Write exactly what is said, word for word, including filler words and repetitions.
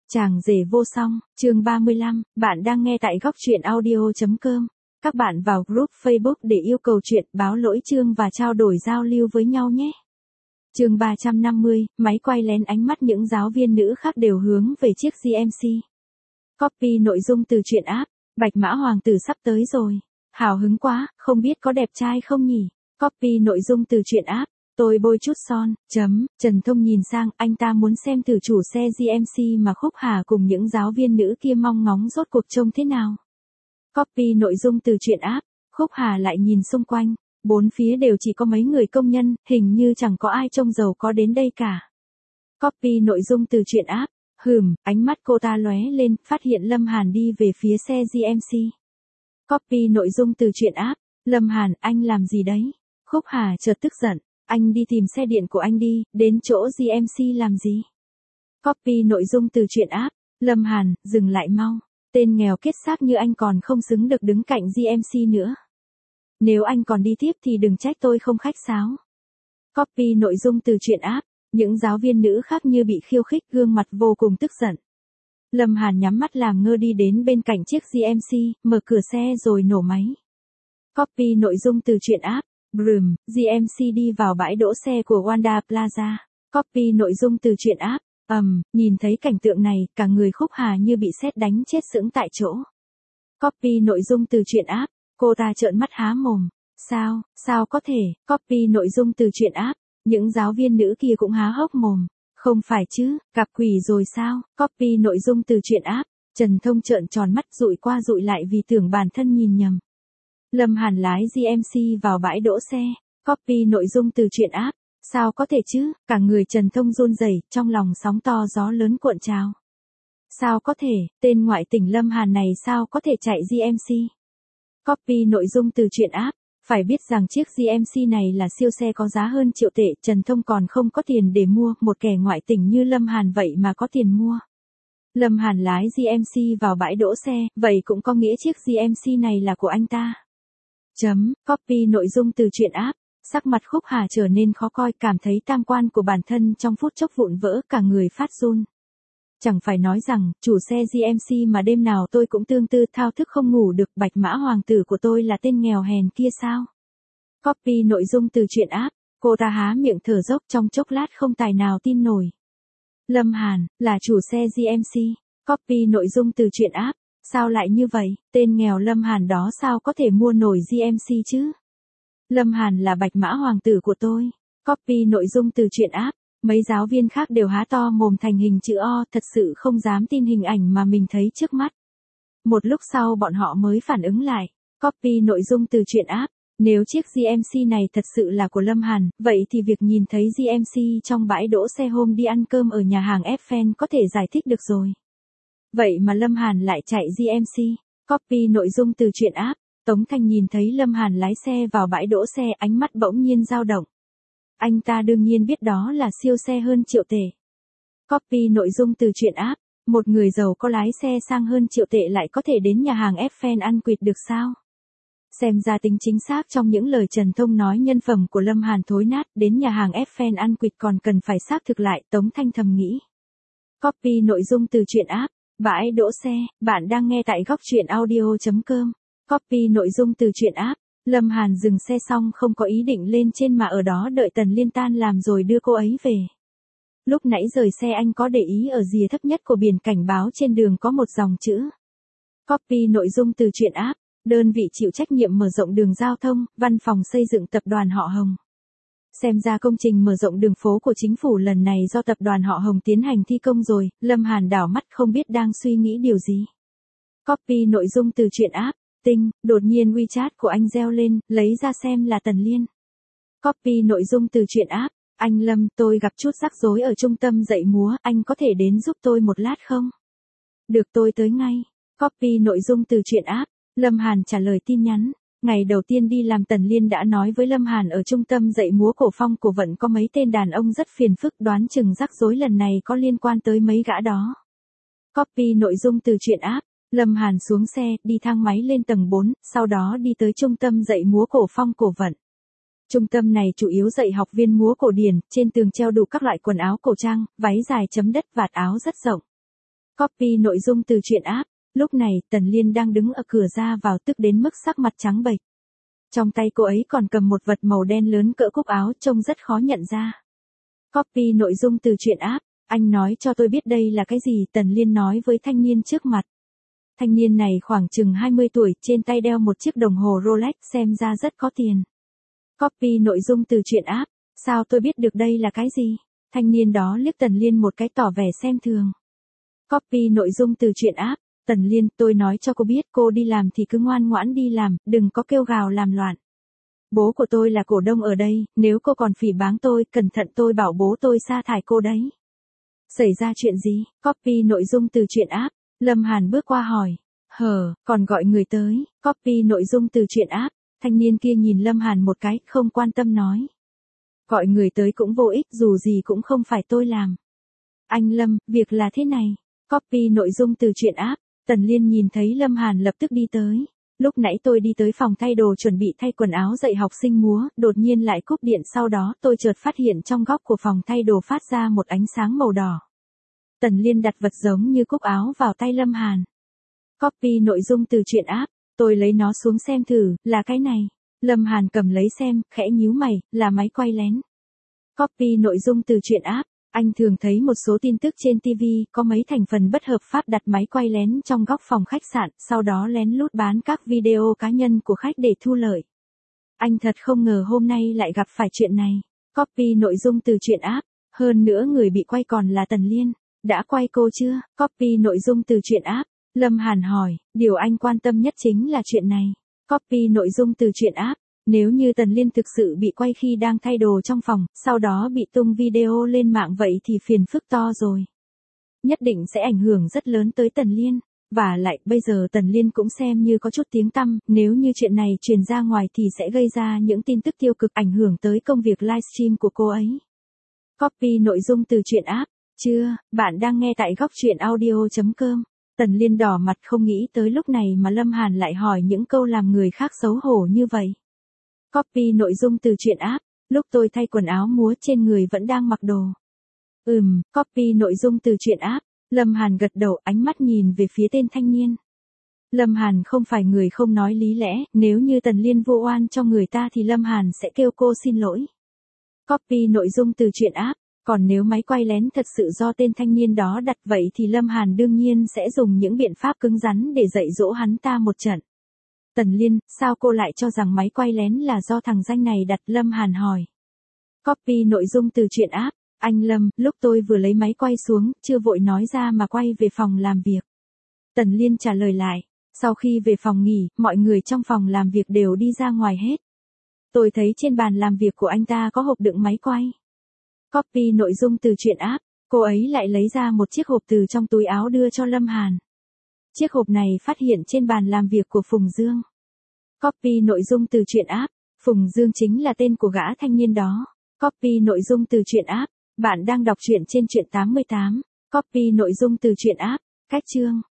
Chàng rể vô song, chương ba mươi lăm, bạn đang nghe tại góc truyện audio.com. Các bạn vào group Facebook để yêu cầu chuyện, báo lỗi chương và trao đổi giao lưu với nhau nhé. Chương ba trăm năm mươi, máy quay lén ánh mắt những giáo viên nữ khác đều hướng về chiếc giê em xê. Copy nội dung từ truyện app, Bạch Mã Hoàng tử sắp tới rồi. Hào hứng quá, không biết có đẹp trai không nhỉ? Copy nội dung từ truyện app. Tôi bôi chút son, chấm, Trần Thông nhìn sang, anh ta muốn xem thử chủ xe giê em xê mà Khúc Hà cùng những giáo viên nữ kia mong ngóng rốt cuộc trông thế nào. Copy nội dung từ truyện app, Khúc Hà lại nhìn xung quanh, bốn phía đều chỉ có mấy người công nhân, hình như chẳng có ai trông giàu có đến đây cả. Copy nội dung từ truyện app, hừm, ánh mắt cô ta lóe lên, phát hiện Lâm Hàn đi về phía xe giê em xê. Copy nội dung từ truyện app, Lâm Hàn, anh làm gì đấy? Khúc Hà chợt tức giận. Anh đi tìm xe điện của anh đi, đến chỗ giê em xê làm gì? Copy nội dung từ truyện app, Lâm Hàn, dừng lại mau. Tên nghèo kết xác như anh còn không xứng được đứng cạnh giê em xê nữa. Nếu anh còn đi tiếp thì đừng trách tôi không khách sáo. Copy nội dung từ truyện app, những giáo viên nữ khác như bị khiêu khích, gương mặt vô cùng tức giận. Lâm Hàn nhắm mắt làm ngơ đi đến bên cạnh chiếc giê em xê, mở cửa xe rồi nổ máy. Copy nội dung từ truyện app. Brum, giê em xê đi vào bãi đỗ xe của Wanda Plaza. Copy nội dung từ truyện app. Ầm, um, nhìn thấy cảnh tượng này, cả người Khúc Hà như bị sét đánh chết sững tại chỗ. Copy nội dung từ truyện app. Cô ta trợn mắt há mồm. Sao, sao có thể? Copy nội dung từ truyện app. Những giáo viên nữ kia cũng há hốc mồm. Không phải chứ, gặp quỷ rồi sao? Copy nội dung từ truyện app. Trần Thông trợn tròn mắt dụi qua dụi lại vì tưởng bản thân nhìn nhầm. Lâm Hàn lái giê em xê vào bãi đỗ xe, copy nội dung từ truyện app, sao có thể chứ, cả người Trần Thông run rẩy, trong lòng sóng to gió lớn cuộn trào. Sao có thể, tên ngoại tỉnh Lâm Hàn này sao có thể chạy giê em xê? Copy nội dung từ truyện app, phải biết rằng chiếc giê em xê này là siêu xe có giá hơn triệu tệ, Trần Thông còn không có tiền để mua, một kẻ ngoại tỉnh như Lâm Hàn vậy mà có tiền mua. Lâm Hàn lái giê em xê vào bãi đỗ xe, vậy cũng có nghĩa chiếc giê em xê này là của anh ta. Chấm, copy nội dung từ truyện app, sắc mặt Khúc Hà trở nên khó coi, cảm thấy tam quan của bản thân trong phút chốc vụn vỡ, cả người phát run. Chẳng phải nói rằng, chủ xe giê em xê mà đêm nào tôi cũng tương tư thao thức không ngủ được, Bạch Mã Hoàng tử của tôi là tên nghèo hèn kia sao? Copy nội dung từ truyện app, cô ta há miệng thở dốc trong chốc lát không tài nào tin nổi. Lâm Hàn, là chủ xe giê em xê, copy nội dung từ truyện app. Sao lại như vậy, tên nghèo Lâm Hàn đó sao có thể mua nổi giê em xê chứ? Lâm Hàn là Bạch Mã Hoàng tử của tôi. Copy nội dung từ truyện app, mấy giáo viên khác đều há to mồm thành hình chữ O, thật sự không dám tin hình ảnh mà mình thấy trước mắt. Một lúc sau bọn họ mới phản ứng lại. Copy nội dung từ truyện app, nếu chiếc giê em xê này thật sự là của Lâm Hàn, vậy thì việc nhìn thấy giê em xê trong bãi đỗ xe hôm đi ăn cơm ở nhà hàng Eiffel có thể giải thích được rồi. Vậy mà Lâm Hàn lại chạy giê em xê, copy nội dung từ truyện app, Tống Thanh nhìn thấy Lâm Hàn lái xe vào bãi đỗ xe, ánh mắt bỗng nhiên dao động. Anh ta đương nhiên biết đó là siêu xe hơn triệu tệ. Copy nội dung từ truyện app, một người giàu có lái xe sang hơn triệu tệ lại có thể đến nhà hàng Eiffel ăn quỵt được sao? Xem ra tính chính xác trong những lời Trần Thông nói nhân phẩm của Lâm Hàn thối nát, đến nhà hàng Eiffel ăn quỵt còn cần phải xác thực lại, Tống Thanh thầm nghĩ. Copy nội dung từ truyện app. Bãi đỗ xe, bạn đang nghe tại góc truyện audio.com. Copy nội dung từ truyện app, Lâm Hàn dừng xe xong không có ý định lên trên mà ở đó đợi Tần Liên tan làm rồi đưa cô ấy về. Lúc nãy rời xe anh có để ý ở rìa thấp nhất của biển cảnh báo trên đường có một dòng chữ. Copy nội dung từ truyện app, đơn vị chịu trách nhiệm mở rộng đường giao thông, văn phòng xây dựng tập đoàn họ Hồng. Xem ra công trình mở rộng đường phố của chính phủ lần này do tập đoàn họ Hồng tiến hành thi công rồi, Lâm Hàn đảo mắt không biết đang suy nghĩ điều gì. Copy nội dung từ truyện app, tinh, đột nhiên WeChat của anh reo lên, lấy ra xem là Tần Liên. Copy nội dung từ truyện app, anh Lâm, tôi gặp chút rắc rối ở trung tâm dạy múa, anh có thể đến giúp tôi một lát không? Được, tôi tới ngay. Copy nội dung từ truyện app, Lâm Hàn trả lời tin nhắn. Ngày đầu tiên đi làm Tần Liên đã nói với Lâm Hàn ở trung tâm dạy múa Cổ Phong Cổ Vận có mấy tên đàn ông rất phiền phức, đoán chừng rắc rối lần này có liên quan tới mấy gã đó. Copy nội dung từ truyện app, Lâm Hàn xuống xe, đi thang máy lên tầng bốn, sau đó đi tới trung tâm dạy múa Cổ Phong Cổ Vận. Trung tâm này chủ yếu dạy học viên múa cổ điển, trên tường treo đủ các loại quần áo cổ trang, váy dài chấm đất, vạt áo rất rộng. Copy nội dung từ truyện app. Lúc này, Tần Liên đang đứng ở cửa ra vào tức đến mức sắc mặt trắng bệch. Trong tay cô ấy còn cầm một vật màu đen lớn cỡ cúc áo trông rất khó nhận ra. Copy nội dung từ truyện app. Anh nói cho tôi biết đây là cái gì, Tần Liên nói với thanh niên trước mặt. Thanh niên này khoảng chừng hai mươi tuổi, trên tay đeo một chiếc đồng hồ Rolex xem ra rất có tiền. Copy nội dung từ truyện app. Sao tôi biết được đây là cái gì? Thanh niên đó liếc Tần Liên một cái tỏ vẻ xem thường. Copy nội dung từ truyện app. Tần Liên, tôi nói cho cô biết cô đi làm thì cứ ngoan ngoãn đi làm, đừng có kêu gào làm loạn. Bố của tôi là cổ đông ở đây, nếu cô còn phỉ báng tôi, cẩn thận tôi bảo bố tôi sa thải cô đấy. Xảy ra chuyện gì? Copy nội dung từ truyện app. Lâm Hàn bước qua hỏi. Hờ, còn gọi người tới. Copy nội dung từ truyện app. Thanh niên kia nhìn Lâm Hàn một cái, không quan tâm nói. Gọi người tới cũng vô ích, dù gì cũng không phải tôi làm. Anh Lâm, việc là thế này. Copy nội dung từ truyện app. Tần Liên nhìn thấy Lâm Hàn lập tức đi tới. Lúc nãy tôi đi tới phòng thay đồ chuẩn bị thay quần áo dạy học sinh múa, đột nhiên lại cúp điện, sau đó tôi chợt phát hiện trong góc của phòng thay đồ phát ra một ánh sáng màu đỏ. Tần Liên đặt vật giống như cúc áo vào tay Lâm Hàn. Copy nội dung từ truyện app. Tôi lấy nó xuống xem thử, là cái này. Lâm Hàn cầm lấy xem, khẽ nhíu mày, là máy quay lén. Copy nội dung từ truyện app. Anh thường thấy một số tin tức trên ti vi, có mấy thành phần bất hợp pháp đặt máy quay lén trong góc phòng khách sạn, sau đó lén lút bán các video cá nhân của khách để thu lợi. Anh thật không ngờ hôm nay lại gặp phải chuyện này. Copy nội dung từ truyện app. Hơn nữa người bị quay còn là Tần Liên. Đã quay cô chưa? Copy nội dung từ truyện app. Lâm Hàn hỏi, điều anh quan tâm nhất chính là chuyện này. Copy nội dung từ truyện app. Nếu như Tần Liên thực sự bị quay khi đang thay đồ trong phòng, sau đó bị tung video lên mạng vậy thì phiền phức to rồi. Nhất định sẽ ảnh hưởng rất lớn tới Tần Liên. Và lại, bây giờ Tần Liên cũng xem như có chút tiếng tăm, nếu như chuyện này truyền ra ngoài thì sẽ gây ra những tin tức tiêu cực ảnh hưởng tới công việc livestream của cô ấy. Copy nội dung từ truyện app. Chưa, bạn đang nghe tại góc truyện audio chấm com. Tần Liên đỏ mặt không nghĩ tới lúc này mà Lâm Hàn lại hỏi những câu làm người khác xấu hổ như vậy. Copy nội dung từ truyện app. Lúc tôi thay quần áo múa trên người vẫn đang mặc đồ. Ừm, copy nội dung từ truyện app. Lâm Hàn gật đầu, ánh mắt nhìn về phía tên thanh niên. Lâm Hàn không phải người không nói lý lẽ, nếu như Tần Liên vô oan cho người ta thì Lâm Hàn sẽ kêu cô xin lỗi. Copy nội dung từ truyện app. Còn nếu máy quay lén thật sự do tên thanh niên đó đặt vậy thì Lâm Hàn đương nhiên sẽ dùng những biện pháp cứng rắn để dạy dỗ hắn ta một trận. Tần Liên, sao cô lại cho rằng máy quay lén là do thằng danh này đặt? Lâm Hàn hỏi. Copy nội dung từ truyện app. Anh Lâm, lúc tôi vừa lấy máy quay xuống, chưa vội nói ra mà quay về phòng làm việc. Tần Liên trả lời lại. Sau khi về phòng nghỉ, mọi người trong phòng làm việc đều đi ra ngoài hết. Tôi thấy trên bàn làm việc của anh ta có hộp đựng máy quay. Copy nội dung từ truyện app. Cô ấy lại lấy ra một chiếc hộp từ trong túi áo đưa cho Lâm Hàn. Chiếc hộp này phát hiện trên bàn làm việc của Phùng Dương. Copy nội dung từ truyện app. Phùng Dương chính là tên của gã thanh niên đó. Copy nội dung từ truyện app. Bạn đang đọc truyện trên truyện tám mươi tám. Copy nội dung từ truyện app. Cách chương.